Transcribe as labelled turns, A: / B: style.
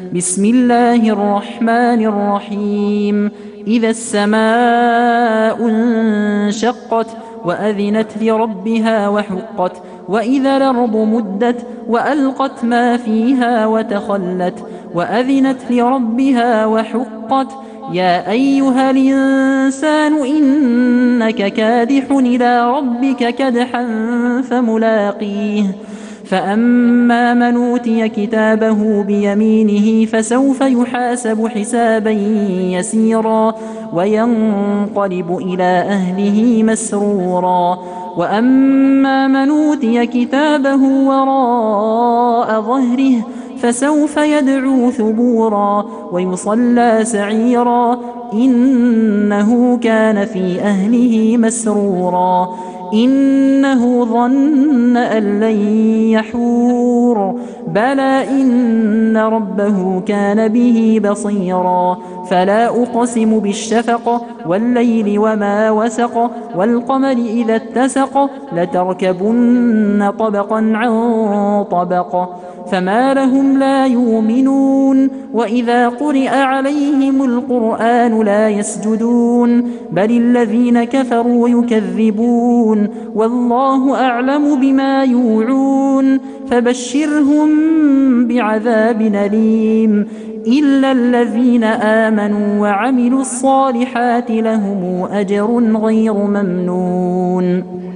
A: بسم الله الرحمن الرحيم إذا السماء انشقت وأذنت لربها وحقت وإذا الأرض مدت وألقت ما فيها وتخلت وأذنت لربها وحقت يا أيها الإنسان إنك كادح إلى ربك كدحا فملاقيه فأما من أوتي كتابه بيمينه فسوف يحاسب حسابا يسيرا وينقلب إلى أهله مسرورا وأما من أوتي كتابه وراء ظهره فسوف يدعو ثبورا ويصلى سعيرا إنه كان في أهله مسرورا إنه ظن أن لن يحور بلى إن ربه كان به بصيرا فلا أقسم بالشفق والليل وما وسق والقمر إذا اتسق لتركبن طبقا عن طبق فما لهم لا يؤمنون وإذا قرئ عليهم القرآن لا يسجدون بل الذين كفروا يكذبون والله أعلم بما يوعون فبشرهم بعذاب أليم إلا الذين آمنوا وعملوا الصالحات لهم أجر غير ممنون